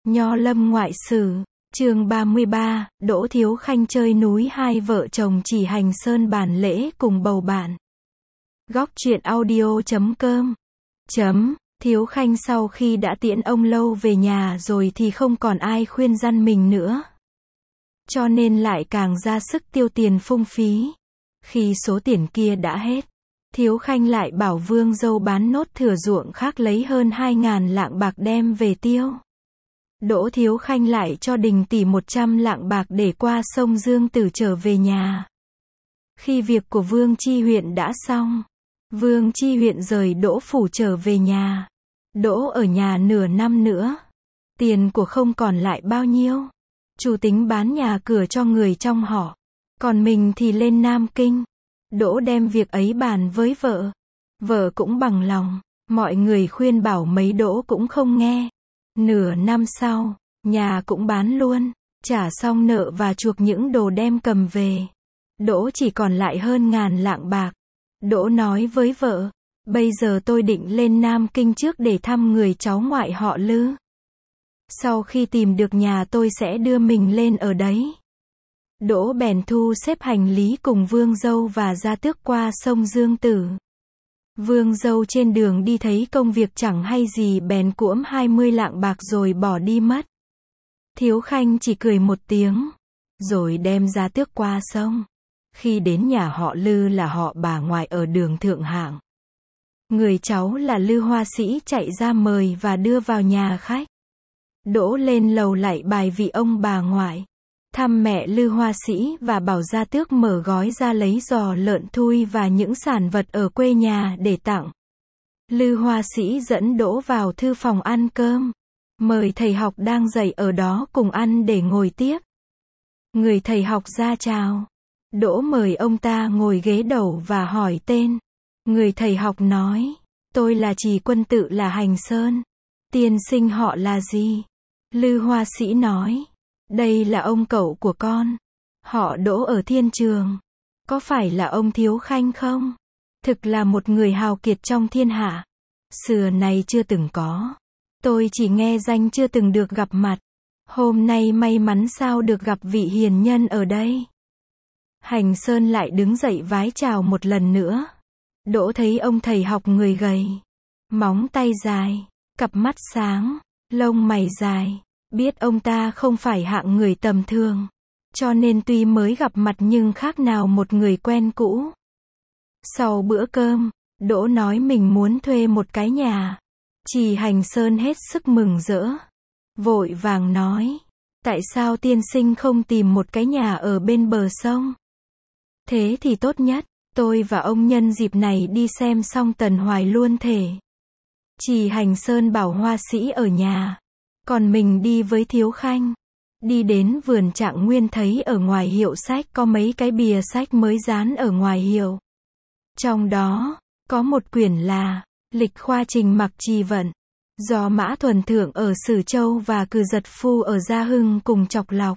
Nho Lâm ngoại sử, chương 33, Đỗ Thiếu Khanh chơi núi, hai vợ chồng chỉ hành sơn bản lễ cùng bầu bạn. Góc truyện audio.com. Thiếu Khanh sau khi đã tiễn ông Lâu về nhà rồi thì không còn ai khuyên răn mình nữa. Cho nên lại càng ra sức tiêu tiền phung phí. Khi số tiền kia đã hết, Thiếu Khanh lại bảo Vương dâu bán nốt thửa ruộng khác lấy hơn 2.000 lạng bạc đem về tiêu. Đỗ Thiếu Khanh lại cho Đình tỷ 100 lạng bạc để qua sông Dương Tử trở về nhà. Khi việc của Vương Chi huyện đã xong, Vương Chi huyện rời Đỗ phủ trở về nhà. Đỗ ở nhà nửa năm nữa. Tiền của không còn lại bao nhiêu. Chủ tính bán nhà cửa cho người trong họ. Còn mình thì lên Nam Kinh. Đỗ đem việc ấy bàn với vợ. Vợ cũng bằng lòng. Mọi người khuyên bảo mấy Đỗ cũng không nghe. Nửa năm sau, nhà cũng bán luôn. Trả xong nợ và chuộc những đồ đem cầm về. Đỗ chỉ còn lại hơn 1.000 lạng bạc. Đỗ nói với vợ, bây giờ tôi định lên Nam Kinh trước để thăm người cháu ngoại họ Lư. Sau khi tìm được nhà tôi sẽ đưa mình lên ở đấy. Đỗ bèn thu xếp hành lý cùng Vương dâu và Gia Tước qua sông Dương Tử. Vương dâu trên đường đi thấy công việc chẳng hay gì bèn cuỗm 20 lạng bạc rồi bỏ đi mất. Thiếu Khanh chỉ cười một tiếng, rồi đem Gia Tước qua sông. Khi đến nhà họ Lư là họ bà ngoại ở đường Thượng Hạng. Người cháu là Lư Hoa Sĩ chạy ra mời và đưa vào nhà khách. Đỗ lên lầu lạy bài vị ông bà ngoại, thăm mẹ Lư Hoa Sĩ và bảo Gia Tước mở gói ra lấy giò lợn thui và những sản vật ở quê nhà để tặng. Lư Hoa Sĩ dẫn Đỗ vào thư phòng ăn cơm, mời thầy học đang dạy ở đó cùng ăn để ngồi tiếp. Người thầy học ra chào. Đỗ mời ông ta ngồi ghế đầu và hỏi tên. Người thầy học nói, tôi là Trì Quân tự là Hành Sơn. Tiên sinh họ là gì? Lư Hoa Sĩ nói, đây là ông cậu của con. Họ Đỗ ở Thiên Trường. Có phải là ông Thiếu Khanh không? Thực là một người hào kiệt trong thiên hạ. Xưa nay chưa từng có. Tôi chỉ nghe danh chưa từng được gặp mặt. Hôm nay may mắn sao được gặp vị hiền nhân ở đây. Hành Sơn lại đứng dậy vái chào một lần nữa. Đỗ thấy ông thầy học người gầy, móng tay dài, cặp mắt sáng, lông mày dài. Biết ông ta không phải hạng người tầm thường. Cho nên tuy mới gặp mặt nhưng khác nào một người quen cũ. Sau bữa cơm, Đỗ nói mình muốn thuê một cái nhà. Trì Hành Sơn hết sức mừng rỡ. Vội vàng nói, tại sao tiên sinh không tìm một cái nhà ở bên bờ sông? Thế thì tốt nhất, tôi và ông nhân dịp này đi xem xong Tần Hoài luôn thể. Trì Hành Sơn bảo Hoa Sĩ ở nhà, còn mình đi với Thiếu Khanh. Đi đến vườn Trạng Nguyên thấy ở ngoài hiệu sách có mấy cái bìa sách mới dán ở ngoài hiệu. Trong đó, có một quyển là Lịch Khoa Trình Mặc Trì Vận, do Mã Thuần Thượng ở Sử Châu và Cừ Giật Phu ở Gia Hưng cùng chọc lọc.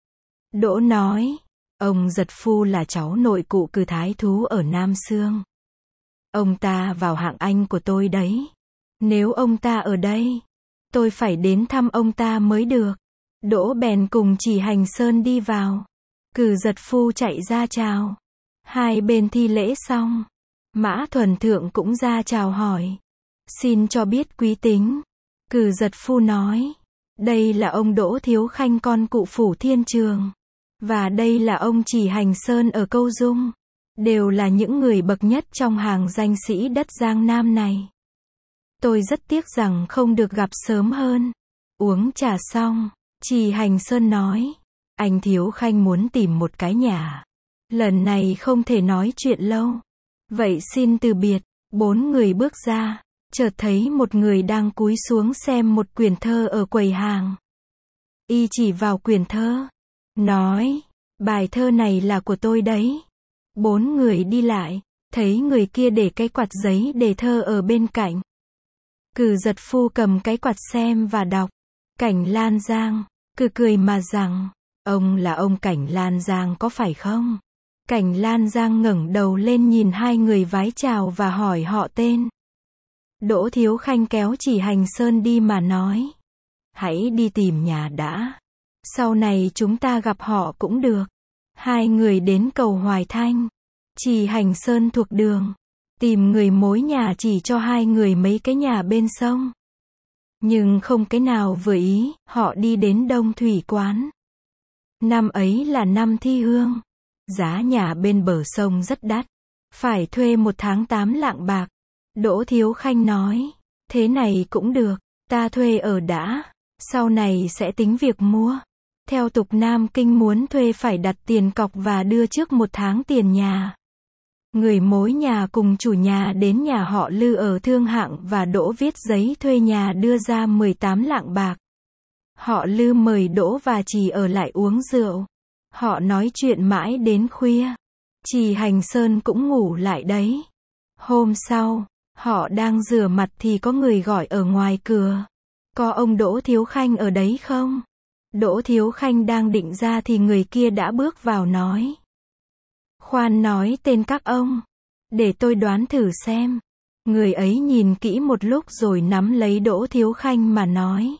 Đỗ nói, ông Giật Phu là cháu nội cụ Cừ Thái Thú ở Nam Xương. Ông ta vào hạng anh của tôi đấy. Nếu ông ta ở đây, tôi phải đến thăm ông ta mới được. Đỗ bèn cùng Trì Hành Sơn đi vào. Cừ Giật Phu chạy ra chào. Hai bên thi lễ xong, Mã Thuần Thượng cũng ra chào hỏi. Xin cho biết quý tính. Cừ Giật Phu nói, đây là ông Đỗ Thiếu Khanh con cụ phủ Thiên Trường. Và đây là ông Trì Hành Sơn ở Câu Dung. Đều là những người bậc nhất trong hàng danh sĩ đất Giang Nam này. Tôi rất tiếc rằng không được gặp sớm hơn. Uống trà xong, Trì Hành Sơn nói, anh Thiếu Khanh muốn tìm một cái nhà. Lần này không thể nói chuyện lâu. Vậy xin từ biệt. 4 người bước ra, chợt thấy một người đang cúi xuống xem một quyển thơ ở quầy hàng. Y chỉ vào quyển thơ, nói, bài thơ này là của tôi đấy. 4 người đi lại, thấy người kia để cái quạt giấy đề thơ ở bên cạnh. Cừ Giật Phu cầm cái quạt xem và đọc. Cảnh Lan Giang. Cười mà rằng, ông là ông Cảnh Lan Giang có phải không? Cảnh Lan Giang ngẩng đầu lên nhìn hai người vái chào và hỏi họ tên. Đỗ Thiếu Khanh kéo Trì Hành Sơn đi mà nói, Hãy đi tìm nhà đã. Sau này chúng ta gặp họ cũng được. Hai người đến cầu Hoài Thanh. Trì Hành Sơn thuộc đường. Tìm người mối nhà chỉ cho hai người mấy cái nhà bên sông. Nhưng không cái nào vừa ý, họ đi đến Đông Thủy Quán. Năm ấy là năm thi hương. Giá nhà bên bờ sông rất đắt. Phải thuê 1 tháng 8 lạng bạc. Đỗ Thiếu Khanh nói, thế này cũng được, ta thuê ở đã, sau này sẽ tính việc mua. Theo tục Nam Kinh muốn thuê phải đặt tiền cọc và đưa trước 1 tháng tiền nhà. Người mối nhà cùng chủ nhà đến nhà họ Lư ở Thương Hạng và Đỗ viết giấy thuê nhà đưa ra 18 lạng bạc. Họ Lư mời Đỗ và Trì ở lại uống rượu. Họ nói chuyện mãi đến khuya. Trì Hành Sơn cũng ngủ lại đấy. Hôm sau, họ đang rửa mặt thì có người gọi ở ngoài cửa. Có ông Đỗ Thiếu Khanh ở đấy không? Đỗ Thiếu Khanh đang định ra thì người kia đã bước vào nói. Khoan nói tên các ông. Để tôi đoán thử xem. Người ấy nhìn kỹ một lúc rồi nắm lấy Đỗ Thiếu Khanh mà nói.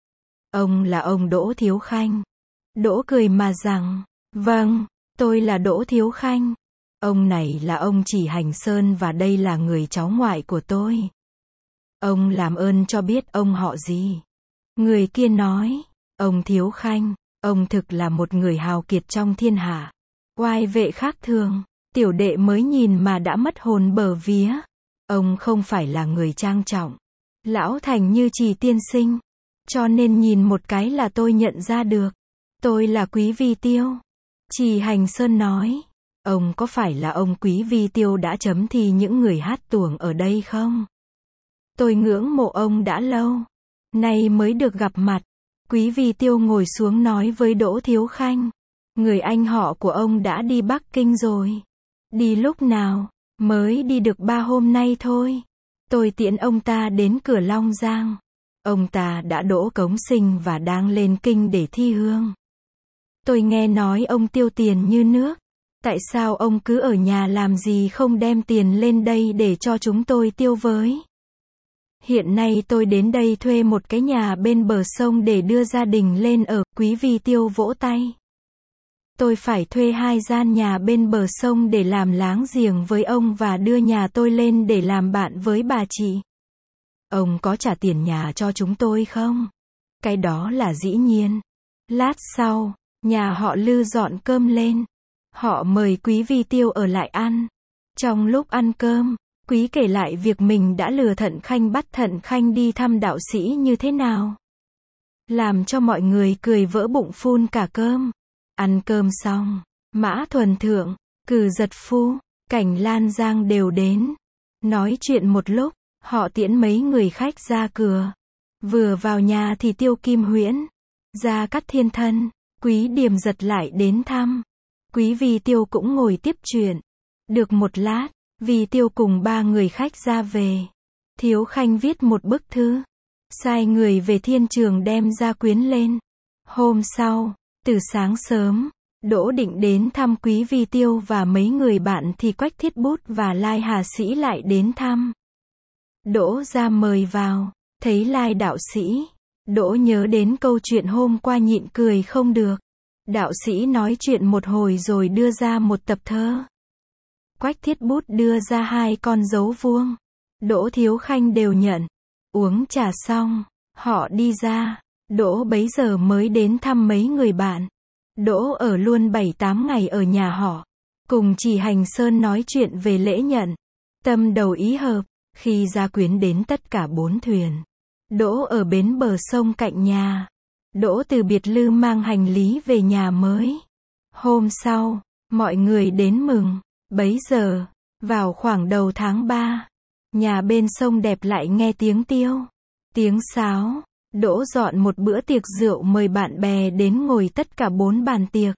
Ông là ông Đỗ Thiếu Khanh. Đỗ cười mà rằng, vâng, tôi là Đỗ Thiếu Khanh. Ông này là ông Trì Hành Sơn và đây là người cháu ngoại của tôi. Ông làm ơn cho biết ông họ gì. Người kia nói, ông Thiếu Khanh, ông thực là một người hào kiệt trong thiên hạ. Oai vệ khác thường, tiểu đệ mới nhìn mà đã mất hồn bờ vía. Ông không phải là người trang trọng, lão thành như Trì tiên sinh. Cho nên nhìn một cái là tôi nhận ra được. Tôi là Quý Vi Tiêu. Trì Hành Sơn nói. Ông có phải là ông Quý Vi Tiêu đã chấm thi những người hát tuồng ở đây không? Tôi ngưỡng mộ ông đã lâu. Nay mới được gặp mặt. Quý Vi Tiêu ngồi xuống nói với Đỗ Thiếu Khanh. Người anh họ của ông đã đi Bắc Kinh rồi. Đi lúc nào? Mới đi được 3 hôm nay thôi. Tôi tiễn ông ta đến cửa Long Giang. Ông ta đã đỗ cống sinh và đang lên kinh để thi hương. Tôi nghe nói ông tiêu tiền như nước. Tại sao ông cứ ở nhà làm gì không đem tiền lên đây để cho chúng tôi tiêu với? Hiện nay tôi đến đây thuê một cái nhà bên bờ sông để đưa gia đình lên ở. Quý Vi Tiêu vỗ tay. Tôi phải thuê 2 gian nhà bên bờ sông để làm láng giềng với ông và đưa nhà tôi lên để làm bạn với bà chị. Ông có trả tiền nhà cho chúng tôi không? Cái đó là dĩ nhiên. Lát sau, nhà họ Lư dọn cơm lên. Họ mời Quý Vi Tiêu ở lại ăn. Trong lúc ăn cơm, Quý kể lại việc mình đã lừa Thận Khanh bắt Thận Khanh đi thăm đạo sĩ như thế nào. Làm cho mọi người cười vỡ bụng phun cả cơm. Ăn cơm xong, Mã Thuần Thượng, Cừ Giật Phu, Cảnh Lan Giang đều đến. Nói chuyện một lúc, họ tiễn mấy người khách ra cửa. Vừa vào nhà thì Tiêu Kim Huyễn, Gia Cát Thiên Thân, Quý Điềm Giật lại đến thăm. Quý Vi Tiêu cũng ngồi tiếp chuyện. Được một lát, Vi Tiêu cùng 3 người khách ra về. Thiếu Khanh viết một bức thư, sai người về Thiên Trường đem gia quyến lên. Hôm sau, từ sáng sớm, Đỗ định đến thăm Quý Vi Tiêu và mấy người bạn thì Quách Thiết Bút và Lai Hà Sĩ lại đến thăm. Đỗ ra mời vào, thấy Lai đạo sĩ. Đỗ nhớ đến câu chuyện hôm qua nhịn cười không được. Đạo sĩ nói chuyện một hồi rồi đưa ra một tập thơ. Quách Thiết Bút đưa ra 2 con dấu vuông. Đỗ Thiếu Khanh đều nhận. Uống trà xong, họ đi ra. Đỗ bấy giờ mới đến thăm mấy người bạn. Đỗ ở luôn 7-8 ngày ở nhà họ. Cùng Trì Hành Sơn nói chuyện về lễ nhận. Tâm đầu ý hợp. Khi gia quyến đến tất cả 4 thuyền. Đỗ ở bến bờ sông cạnh nhà. Đỗ từ biệt Lư mang hành lý về nhà mới. Hôm sau, mọi người đến mừng. Bấy giờ, vào khoảng đầu tháng 3, nhà bên sông đẹp lại nghe tiếng tiêu, tiếng sáo. Đỗ dọn một bữa tiệc rượu mời bạn bè đến ngồi tất cả 4 bàn tiệc.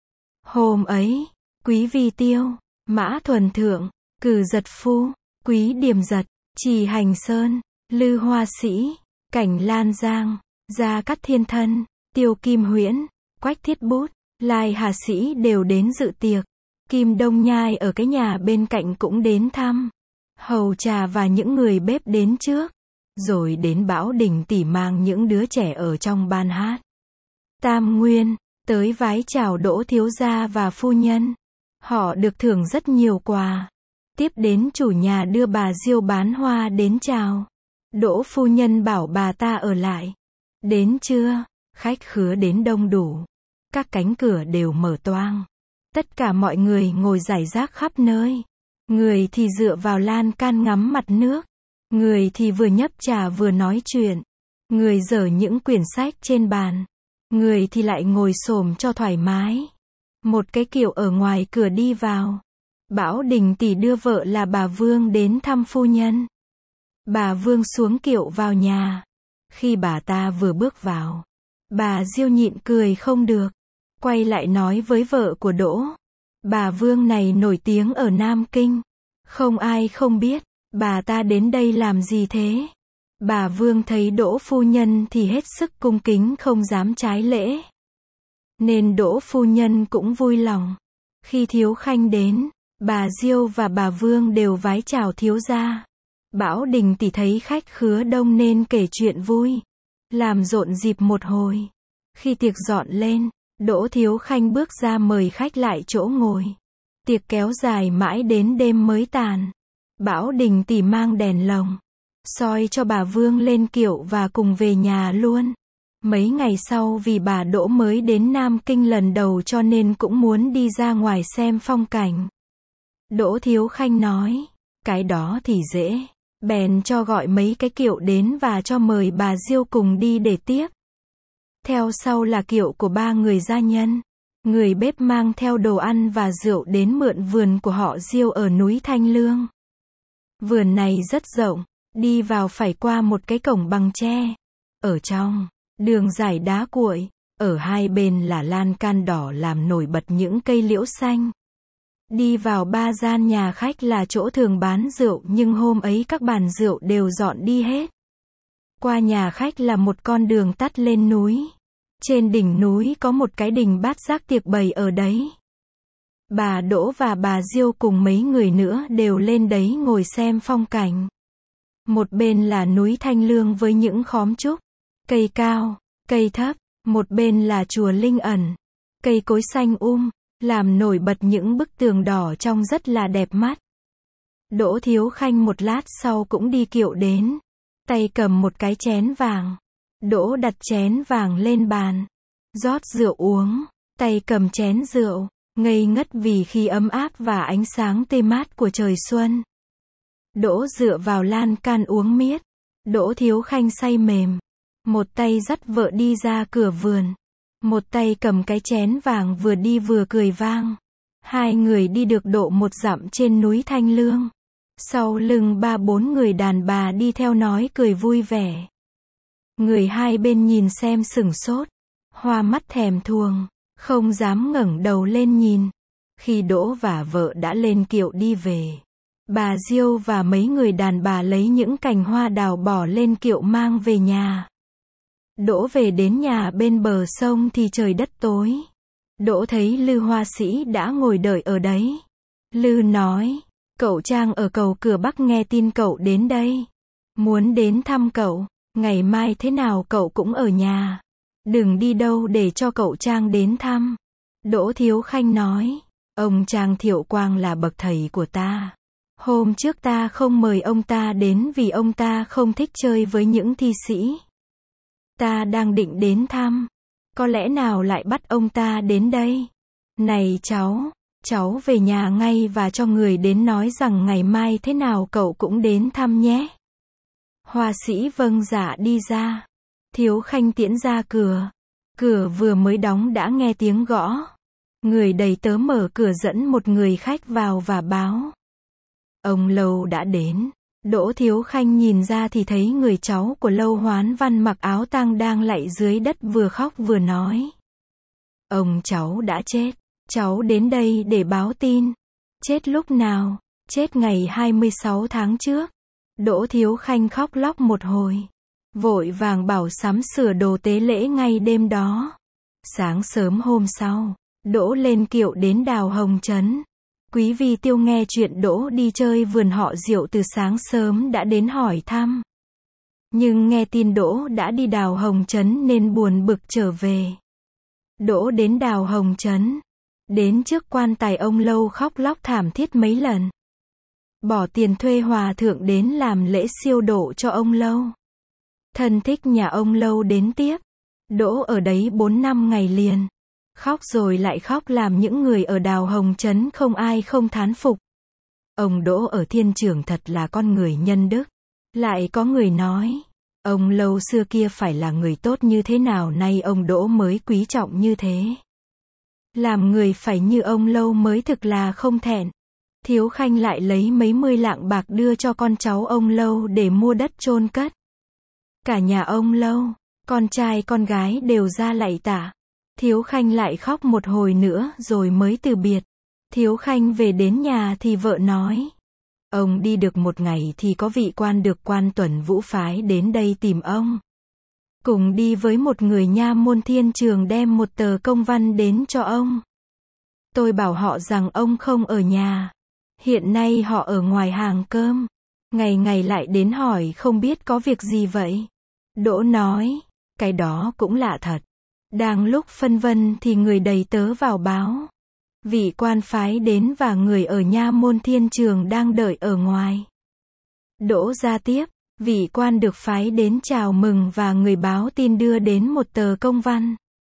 Hôm ấy, Quý Vi Tiêu, Mã Thuần Thượng, Cừ Giật Phu, Quý Điềm Giật, Trì Hành Sơn, Lư Hoa Sĩ, Cảnh Lan Giang, Gia Cát Thiên Thân, Tiêu Kim Huyễn, Quách Thiết Bút, Lai Hà Sĩ đều đến dự tiệc. Kim Đông Nhai ở cái nhà bên cạnh cũng đến thăm. Hầu trà và những người bếp đến trước. Rồi đến Bảo Đình tỷ mang những đứa trẻ ở trong ban hát Tam Nguyên, tới vái chào Đỗ thiếu gia và phu nhân. Họ được thưởng rất nhiều quà. Tiếp đến chủ nhà đưa bà Diêu bán hoa đến chào. Đỗ phu nhân bảo bà ta ở lại. Đến trưa, khách khứa đến đông đủ. Các cánh cửa đều mở toang. Tất cả mọi người ngồi rải rác khắp nơi. Người thì dựa vào lan can ngắm mặt nước. Người thì vừa nhấp trà vừa nói chuyện. Người dở những quyển sách trên bàn. Người thì lại ngồi xổm cho thoải mái. Một cái kiệu ở ngoài cửa đi vào. Bảo Đình tỷ đưa vợ là bà Vương đến thăm phu nhân. Bà Vương xuống kiệu vào nhà. Khi bà ta vừa bước vào, bà Diêu nhịn cười không được. Quay lại nói với vợ của Đỗ. Bà Vương này nổi tiếng ở Nam Kinh. Không ai không biết. Bà ta đến đây làm gì thế? Bà Vương thấy Đỗ phu nhân thì hết sức cung kính không dám trái lễ. Nên Đỗ phu nhân cũng vui lòng. Khi Thiếu Khanh đến, bà Diêu và bà Vương đều vái chào thiếu gia. Bảo Đình tỷ thấy khách khứa đông nên kể chuyện vui. Làm rộn dịp một hồi. Khi tiệc dọn lên, Đỗ Thiếu Khanh bước ra mời khách lại chỗ ngồi. Tiệc kéo dài mãi đến đêm mới tàn. Bảo Đình tỷ mang đèn lồng, soi cho bà Vương lên kiệu và cùng về nhà luôn. Mấy ngày sau vì bà Đỗ mới đến Nam Kinh lần đầu cho nên cũng muốn đi ra ngoài xem phong cảnh. Đỗ Thiếu Khanh nói, cái đó thì dễ. Bèn cho gọi mấy cái kiệu đến và cho mời bà Diêu cùng đi để tiếp. Theo sau là kiệu của 3 người gia nhân. Người bếp mang theo đồ ăn và rượu đến mượn vườn của họ Diêu ở núi Thanh Lương. Vườn này rất rộng, đi vào phải qua một cái cổng bằng tre. Ở trong, đường dải đá cuội, ở hai bên là lan can đỏ làm nổi bật những cây liễu xanh. Đi vào 3 gian nhà khách là chỗ thường bán rượu nhưng hôm ấy các bàn rượu đều dọn đi hết. Qua nhà khách là một con đường tắt lên núi. Trên đỉnh núi có một cái đình bát giác tiệc bày ở đấy. Bà Đỗ và bà Diêu cùng mấy người nữa đều lên đấy ngồi xem phong cảnh. Một bên là núi Thanh Lương với những khóm trúc, cây cao, cây thấp. Một bên là chùa Linh Ẩn, cây cối xanh làm nổi bật những bức tường đỏ trông rất là đẹp mắt. Đỗ Thiếu Khanh một lát sau cũng đi kiệu đến, tay cầm một cái chén vàng. Đỗ đặt chén vàng lên bàn, rót rượu uống, tay cầm chén rượu, ngây ngất vì khí ấm áp và ánh sáng tê mát của trời xuân. Đỗ dựa vào lan can uống miết. Đỗ Thiếu Khanh say mềm, một tay dắt vợ đi ra cửa vườn, một tay cầm cái chén vàng vừa đi vừa cười vang. Hai người đi được độ 1 dặm trên núi Thanh Lương. Sau lưng 3-4 người đàn bà đi theo nói cười vui vẻ. Người hai bên nhìn xem sửng sốt, hoa mắt thèm thuồng, không dám ngẩng đầu lên nhìn. Khi Đỗ và vợ đã lên kiệu đi về, bà Diêu và mấy người đàn bà lấy những cành hoa đào bỏ lên kiệu mang về nhà. Đỗ về đến nhà bên bờ sông thì trời đất tối. Đỗ thấy Lư họa sĩ đã ngồi đợi ở đấy. Lư nói, cậu Trang ở cầu cửa Bắc nghe tin cậu đến đây. Muốn đến thăm cậu, ngày mai thế nào cậu cũng ở nhà. Đừng đi đâu để cho cậu Trang đến thăm. Đỗ Thiếu Khanh nói, ông Trang Thiệu Quang là bậc thầy của ta. Hôm trước ta không mời ông ta đến vì ông ta không thích chơi với những thi sĩ. Ta đang định đến thăm. Có lẽ nào lại bắt ông ta đến đây. Này cháu về nhà ngay và cho người đến nói rằng ngày mai thế nào cậu cũng đến thăm nhé. Họa sĩ vâng dạ đi ra. Thiếu Khanh tiễn ra cửa. Cửa vừa mới đóng đã nghe tiếng gõ. Người đầy tớ mở cửa dẫn một người khách vào và báo. Ông Lâu đã đến. Đỗ Thiếu Khanh nhìn ra thì thấy người cháu của Lâu Hoán Văn mặc áo tang đang lạy dưới đất vừa khóc vừa nói. Ông cháu đã chết. Cháu đến đây để báo tin. Chết lúc nào? Chết ngày 26 tháng trước. Đỗ Thiếu Khanh khóc lóc một hồi. Vội vàng bảo sắm sửa đồ tế lễ ngay đêm đó. Sáng sớm hôm sau, Đỗ lên kiệu đến Đào Hồng Trấn. Quý Vi Tiêu nghe chuyện Đỗ đi chơi vườn họ Diệu từ sáng sớm đã đến hỏi thăm. Nhưng nghe tin Đỗ đã đi Đào Hồng Trấn nên buồn bực trở về. Đỗ đến Đào Hồng Trấn. Đến trước quan tài ông Lâu khóc lóc thảm thiết mấy lần. Bỏ tiền thuê hòa thượng đến làm lễ siêu độ cho ông Lâu. Thân thích nhà ông Lâu đến tiếp. Đỗ ở đấy 4-5 ngày liền. Khóc rồi lại khóc làm những người ở Đào Hồng Trấn không ai không thán phục. Ông Đỗ ở Thiên Trường thật là con người nhân đức. Lại có người nói, ông Lâu xưa kia phải là người tốt như thế nào nay ông Đỗ mới quý trọng như thế. Làm người phải như ông Lâu mới thực là không thẹn. Thiếu Khanh lại lấy mấy mươi lạng bạc đưa cho con cháu ông Lâu để mua đất chôn cất. Cả nhà ông Lâu, con trai con gái đều ra lạy tạ. Thiếu Khanh lại khóc một hồi nữa rồi mới từ biệt. Thiếu Khanh về đến nhà thì vợ nói. Ông đi được một ngày thì có vị quan được quan Tuần Vũ phái đến đây tìm ông. Cùng đi với một người nha môn Thiên Trường đem một tờ công văn đến cho ông. Tôi bảo họ rằng ông không ở nhà. Hiện nay họ ở ngoài hàng cơm. Ngày ngày lại đến hỏi không biết có việc gì vậy. Đỗ nói, cái đó cũng lạ thật. Đang lúc phân vân thì người đầy tớ vào báo. Vị quan phái đến và người ở nha môn Thiên Trường đang đợi ở ngoài. Đỗ ra tiếp, vị quan được phái đến chào mừng và người báo tin đưa đến một tờ công văn.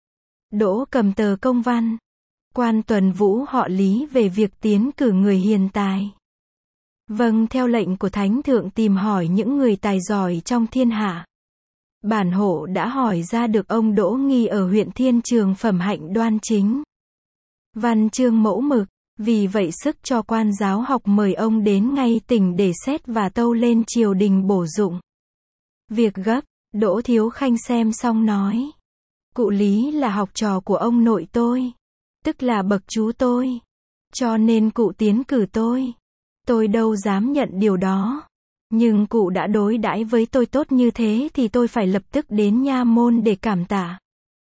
Đỗ cầm tờ công văn. Quan Tuần Vũ họ Lý về việc tiến cử người hiền tài. Vâng, theo lệnh của Thánh Thượng tìm hỏi những người tài giỏi trong thiên hạ. Bản hộ đã hỏi ra được ông Đỗ Nghi ở huyện Thiên Trường phẩm hạnh đoan chính. Văn chương mẫu mực, vì vậy sức cho quan giáo học mời ông đến ngay tỉnh để xét và tâu lên triều đình bổ dụng. Việc gấp, Đỗ Thiếu Khanh xem xong nói. Cụ Lý là học trò của ông nội tôi, tức là bậc chú tôi. Cho nên cụ tiến cử tôi. Tôi đâu dám nhận điều đó. Nhưng cụ đã đối đãi với tôi tốt như thế thì tôi phải lập tức đến nha môn để cảm tạ.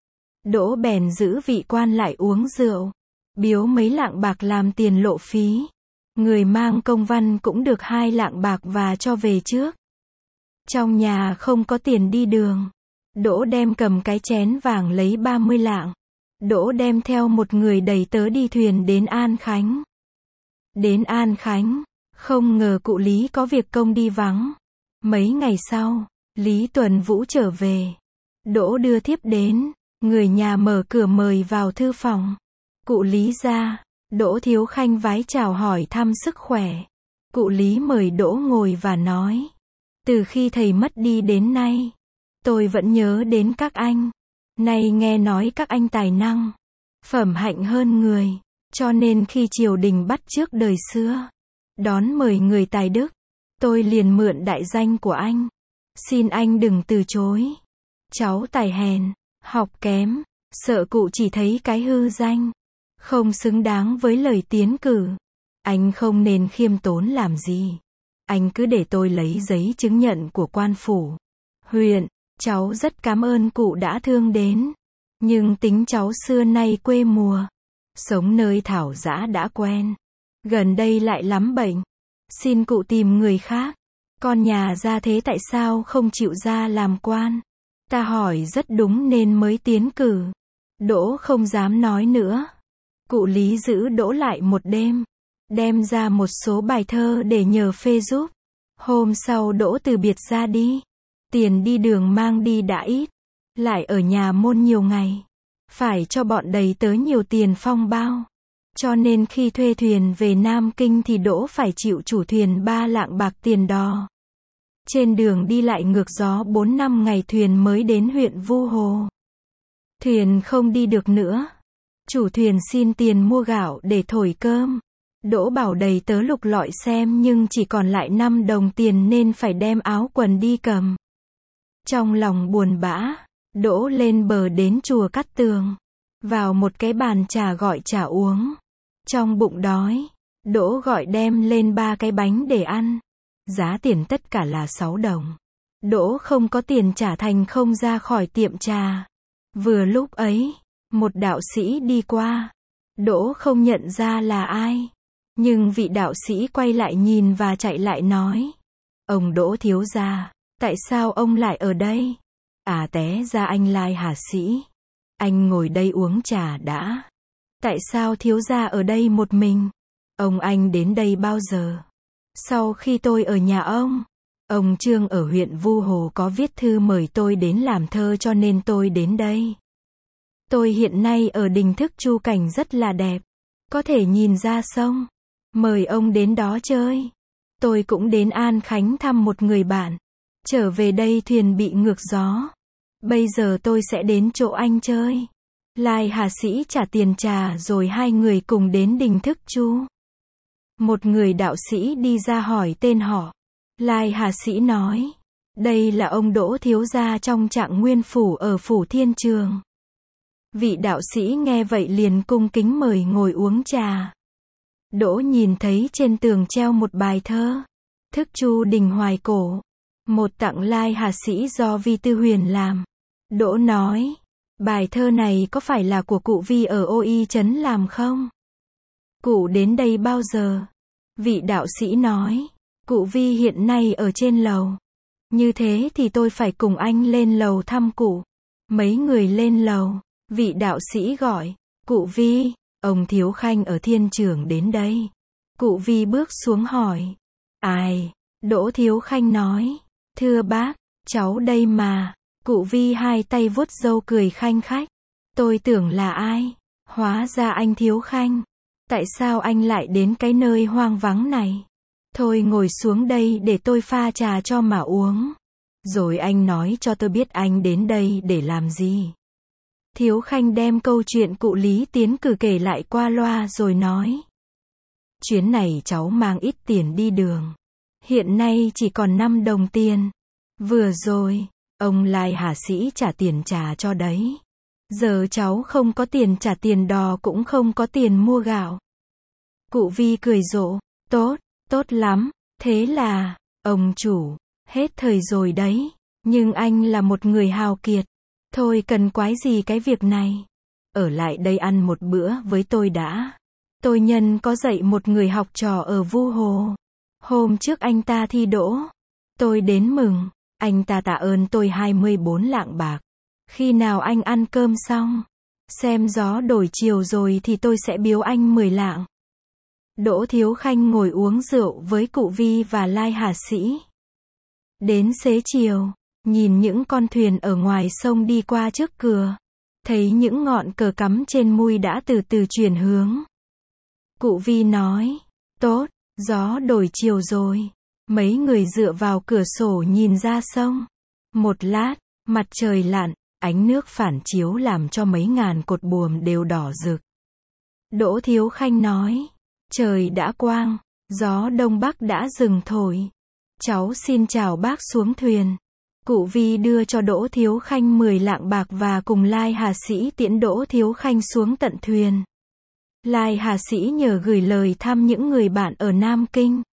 Đỗ bèn giữ vị quan lại uống rượu. Biếu mấy lạng bạc làm tiền lộ phí. Người mang công văn cũng được 2 lạng bạc và cho về trước. Trong nhà không có tiền đi đường. Đỗ đem cầm cái chén vàng lấy 30 lạng. Đỗ đem theo một người đầy tớ đi thuyền đến An Khánh. Đến An Khánh, không ngờ cụ Lý có việc công đi vắng. Mấy ngày sau, Lý Tuần Vũ trở về. Đỗ đưa thiếp đến, người nhà mở cửa mời vào thư phòng. Cụ Lý ra, Đỗ Thiếu Khanh vái chào hỏi thăm sức khỏe. Cụ Lý mời Đỗ ngồi và nói. Từ khi thầy mất đi đến nay, tôi vẫn nhớ đến các anh. Nay nghe nói các anh tài năng, phẩm hạnh hơn người, cho nên khi triều đình bắt chước đời xưa, đón mời người tài đức, tôi liền mượn đại danh của anh. Xin anh đừng từ chối. Cháu tài hèn, học kém, sợ cụ chỉ thấy cái hư danh, không xứng đáng với lời tiến cử. Anh không nên khiêm tốn làm gì. Anh cứ để tôi lấy giấy chứng nhận của quan phủ, huyện. Cháu rất cảm ơn cụ đã thương đến. Nhưng tính cháu xưa nay quê mùa, sống nơi thảo dã đã quen. Gần đây lại lắm bệnh. Xin cụ tìm người khác. Con nhà gia thế tại sao không chịu ra làm quan? Ta hỏi rất đúng nên mới tiến cử. Đỗ không dám nói nữa. Cụ Lý giữ Đỗ lại một đêm. Đem ra một số bài thơ để nhờ phê giúp. Hôm sau Đỗ từ biệt ra đi. Tiền đi đường mang đi đã ít. Lại ở nhà môn nhiều ngày. Phải cho bọn đầy tớ nhiều tiền phong bao. Cho nên khi thuê thuyền về Nam Kinh thì Đỗ phải chịu chủ thuyền 3 lạng bạc tiền đò. Trên đường đi lại ngược gió 4-5 ngày thuyền mới đến huyện Vu Hồ. Thuyền không đi được nữa. Chủ thuyền xin tiền mua gạo để thổi cơm. Đỗ bảo đầy tớ lục lọi xem nhưng chỉ còn lại 5 đồng tiền nên phải đem áo quần đi cầm. Trong lòng buồn bã, Đỗ lên bờ đến chùa Cát Tường. Vào một cái bàn trà gọi trà uống. Trong bụng đói, Đỗ gọi đem lên 3 cái bánh để ăn. Giá tiền tất cả là 6 đồng. Đỗ không có tiền trả thành không ra khỏi tiệm trà. Vừa lúc ấy, một đạo sĩ đi qua. Đỗ không nhận ra là ai. Nhưng vị đạo sĩ quay lại nhìn và chạy lại nói. Ông Đỗ thiếu gia, Tại sao ông lại ở đây? À té ra anh Lai Hà Sĩ. Anh ngồi đây uống trà đã. Tại sao thiếu gia ở đây một mình? Anh đến đây bao giờ? Sau khi tôi ở nhà ông Trương ở huyện Vu Hồ có viết thư mời tôi đến làm thơ cho nên tôi đến đây. Tôi hiện nay ở đình Thức Chu cảnh rất là đẹp. Có thể nhìn ra sông. Mời ông đến đó chơi. Tôi cũng đến An Khánh thăm một người bạn. Trở về đây thuyền bị ngược gió. Bây giờ tôi sẽ đến chỗ anh chơi. Lai Hà Sĩ trả tiền trà rồi hai người cùng đến đình Thức Chu. Một người đạo sĩ đi ra hỏi tên họ. Lai Hà Sĩ nói. Đây là ông Đỗ thiếu gia trong Trạng Nguyên Phủ ở Phủ Thiên Trường. Vị đạo sĩ nghe vậy liền cung kính mời ngồi uống trà. Đỗ nhìn thấy trên tường treo một bài thơ. Thức Chu đình hoài cổ. Một tặng Lai Hà Sĩ do Vi Tư Huyền làm. Đỗ nói. Bài thơ này có phải là của cụ Vi ở Ô Y Trấn làm không? Cụ đến đây bao giờ? Vị đạo sĩ nói. Cụ Vi hiện nay ở trên lầu. Như thế thì tôi phải cùng anh lên lầu thăm cụ. Mấy người lên lầu. Vị đạo sĩ gọi. Cụ Vi, ông Thiếu Khanh ở Thiên Trường đến đây. Cụ Vi bước xuống hỏi. Ai? Đỗ Thiếu Khanh nói. Thưa bác, cháu đây mà. Cụ Vi hai tay vuốt râu cười khanh khách. Tôi tưởng là ai? Hóa ra anh Thiếu Khanh. Tại sao anh lại đến cái nơi hoang vắng này? Thôi ngồi xuống đây để tôi pha trà cho mà uống. Rồi anh nói cho tôi biết anh đến đây để làm gì. Thiếu Khanh đem câu chuyện cụ Lý Tiến Cử kể lại qua loa rồi nói. Chuyến này cháu mang ít tiền đi đường. Hiện nay chỉ còn 5 đồng tiền. Vừa rồi, ông Lai Hà Sĩ trả tiền trà cho đấy. Giờ cháu không có tiền trả tiền đò cũng không có tiền mua gạo. Cụ Vi cười rộ. Tốt, tốt lắm. Thế là, ông chủ, hết thời rồi đấy. Nhưng anh là một người hào kiệt. Thôi cần quái gì cái việc này. Ở lại đây ăn một bữa với tôi đã. Tôi nhân có dạy một người học trò ở Vu Hồ. Hôm trước anh ta thi đỗ. Tôi đến mừng. Anh ta tạ ơn tôi 24 lạng bạc. Khi nào anh ăn cơm xong, xem gió đổi chiều rồi thì tôi sẽ biếu anh 10 lạng. Đỗ Thiếu Khanh ngồi uống rượu với cụ Vi và Lai Hà Sĩ. Đến xế chiều, nhìn những con thuyền ở ngoài sông đi qua trước cửa. Thấy những ngọn cờ cắm trên mui đã từ từ chuyển hướng. Cụ Vi nói, tốt, gió đổi chiều rồi. Mấy người dựa vào cửa sổ nhìn ra sông. Một lát, mặt trời lặn, ánh nước phản chiếu làm cho mấy ngàn cột buồm đều đỏ rực. Đỗ Thiếu Khanh nói, trời đã quang, gió đông bắc đã dừng thổi. Cháu xin chào bác xuống thuyền. Cụ Vi đưa cho Đỗ Thiếu Khanh 10 lạng bạc và cùng Lai Hà Sĩ tiễn Đỗ Thiếu Khanh xuống tận thuyền. Lai Hà Sĩ nhờ gửi lời thăm những người bạn ở Nam Kinh.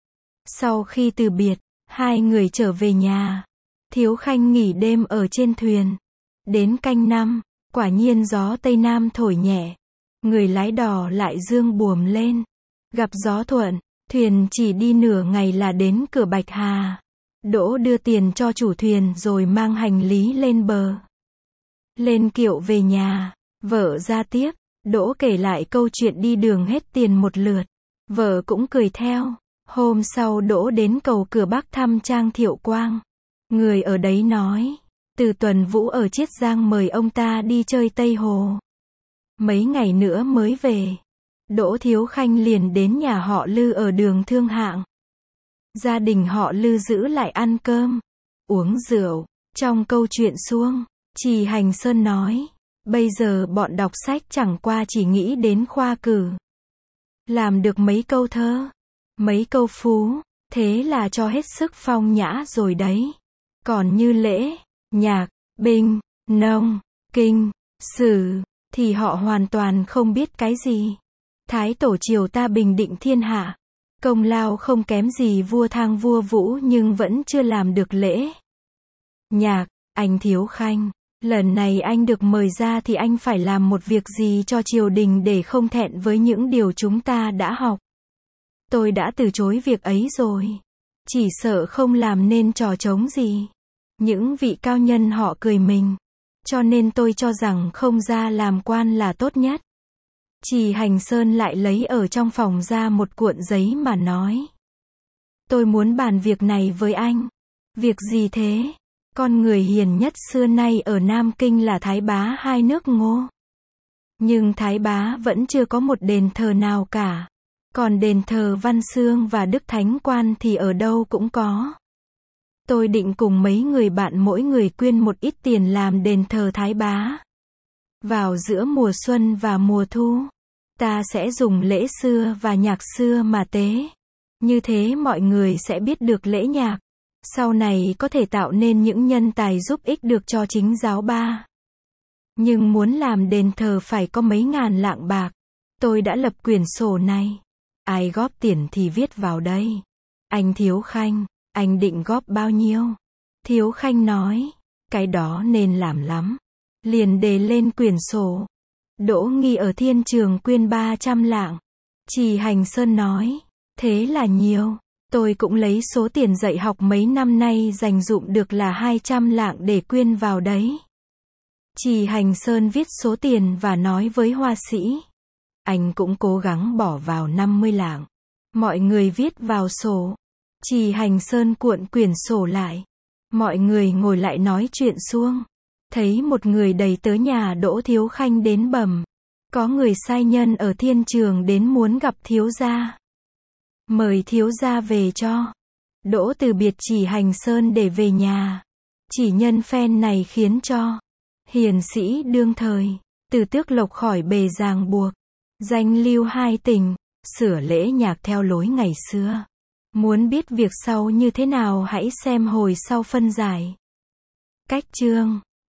Sau khi từ biệt, hai người trở về nhà. Thiếu Khanh nghỉ đêm ở trên thuyền. Đến canh 5, quả nhiên gió Tây Nam thổi nhẹ. Người lái đò lại dương buồm lên. Gặp gió thuận, thuyền chỉ đi nửa ngày là đến cửa Bạch Hà. Đỗ đưa tiền cho chủ thuyền rồi mang hành lý lên bờ. Lên kiệu về nhà, vợ ra tiếp. Đỗ kể lại câu chuyện đi đường hết tiền một lượt. Vợ cũng cười theo. Hôm sau Đỗ đến cầu Cửa Bắc thăm Trang Thiệu Quang. Người ở đấy nói, Từ Tuần Vũ ở Chiết Giang mời ông ta đi chơi Tây Hồ. Mấy ngày nữa mới về. Đỗ Thiếu Khanh liền đến nhà họ Lư ở đường Thương Hạng. Gia đình họ Lư giữ lại ăn cơm, uống rượu. Trong câu chuyện suông, Trì Hành Sơn nói, bây giờ bọn đọc sách chẳng qua chỉ nghĩ đến khoa cử. Làm được mấy câu thơ, mấy câu phú, thế là cho hết sức phong nhã rồi đấy. Còn như lễ, nhạc, binh, nông, kinh, sử, thì họ hoàn toàn không biết cái gì. Thái tổ triều ta bình định thiên hạ, công lao không kém gì vua Thang vua Vũ nhưng vẫn chưa làm được lễ. Nhạc, anh Thiếu Khanh, lần này anh được mời ra thì anh phải làm một việc gì cho triều đình để không thẹn với những điều chúng ta đã học. Tôi đã từ chối việc ấy rồi. Chỉ sợ không làm nên trò trống gì. Những vị cao nhân họ cười mình. Cho nên tôi cho rằng không ra làm quan là tốt nhất. Trì Hành Sơn lại lấy ở trong phòng ra một cuộn giấy mà nói. Tôi muốn bàn việc này với anh. Việc gì thế? Con người hiền nhất xưa nay ở Nam Kinh là Thái Bá hai nước Ngô. Nhưng Thái Bá vẫn chưa có một đền thờ nào cả. Còn đền thờ Văn Xương và Đức Thánh Quan thì ở đâu cũng có. Tôi định cùng mấy người bạn mỗi người quyên một ít tiền làm đền thờ Thái Bá. Vào giữa mùa xuân và mùa thu, ta sẽ dùng lễ xưa và nhạc xưa mà tế. Như thế mọi người sẽ biết được lễ nhạc. Sau này có thể tạo nên những nhân tài giúp ích được cho chính giáo ba. Nhưng muốn làm đền thờ phải có mấy ngàn lạng bạc. Tôi đã lập quyển sổ này. Ai góp tiền thì viết vào đây. Anh Thiếu Khanh, anh định góp bao nhiêu? Thiếu Khanh nói, cái đó nên làm lắm. Liền đề lên quyển sổ. Đỗ Nghi ở Thiên Trường quyên 300 lạng. Trì Hành Sơn nói, thế là nhiều. Tôi cũng lấy số tiền dạy học mấy năm nay dành dụm được là 200 lạng để quyên vào đấy. Trì Hành Sơn viết số tiền và nói với họa sĩ. Anh cũng cố gắng bỏ vào 50 lạng. Mọi người viết vào sổ. Trì Hành Sơn cuộn quyển sổ lại. Mọi người ngồi lại nói chuyện suông. Thấy một người đầy tớ nhà Đỗ Thiếu Khanh đến bẩm. Có người sai nhân ở Thiên Trường đến muốn gặp thiếu gia. Mời thiếu gia về cho. Đỗ từ biệt Trì Hành Sơn để về nhà. Chỉ nhân phen này khiến cho hiền sĩ đương thời, Từ Tước Lộc khỏi bề ràng buộc. Danh lưu hai tình, sửa lễ nhạc theo lối ngày xưa. Muốn biết việc sau như thế nào hãy xem hồi sau phân giải. Cách chương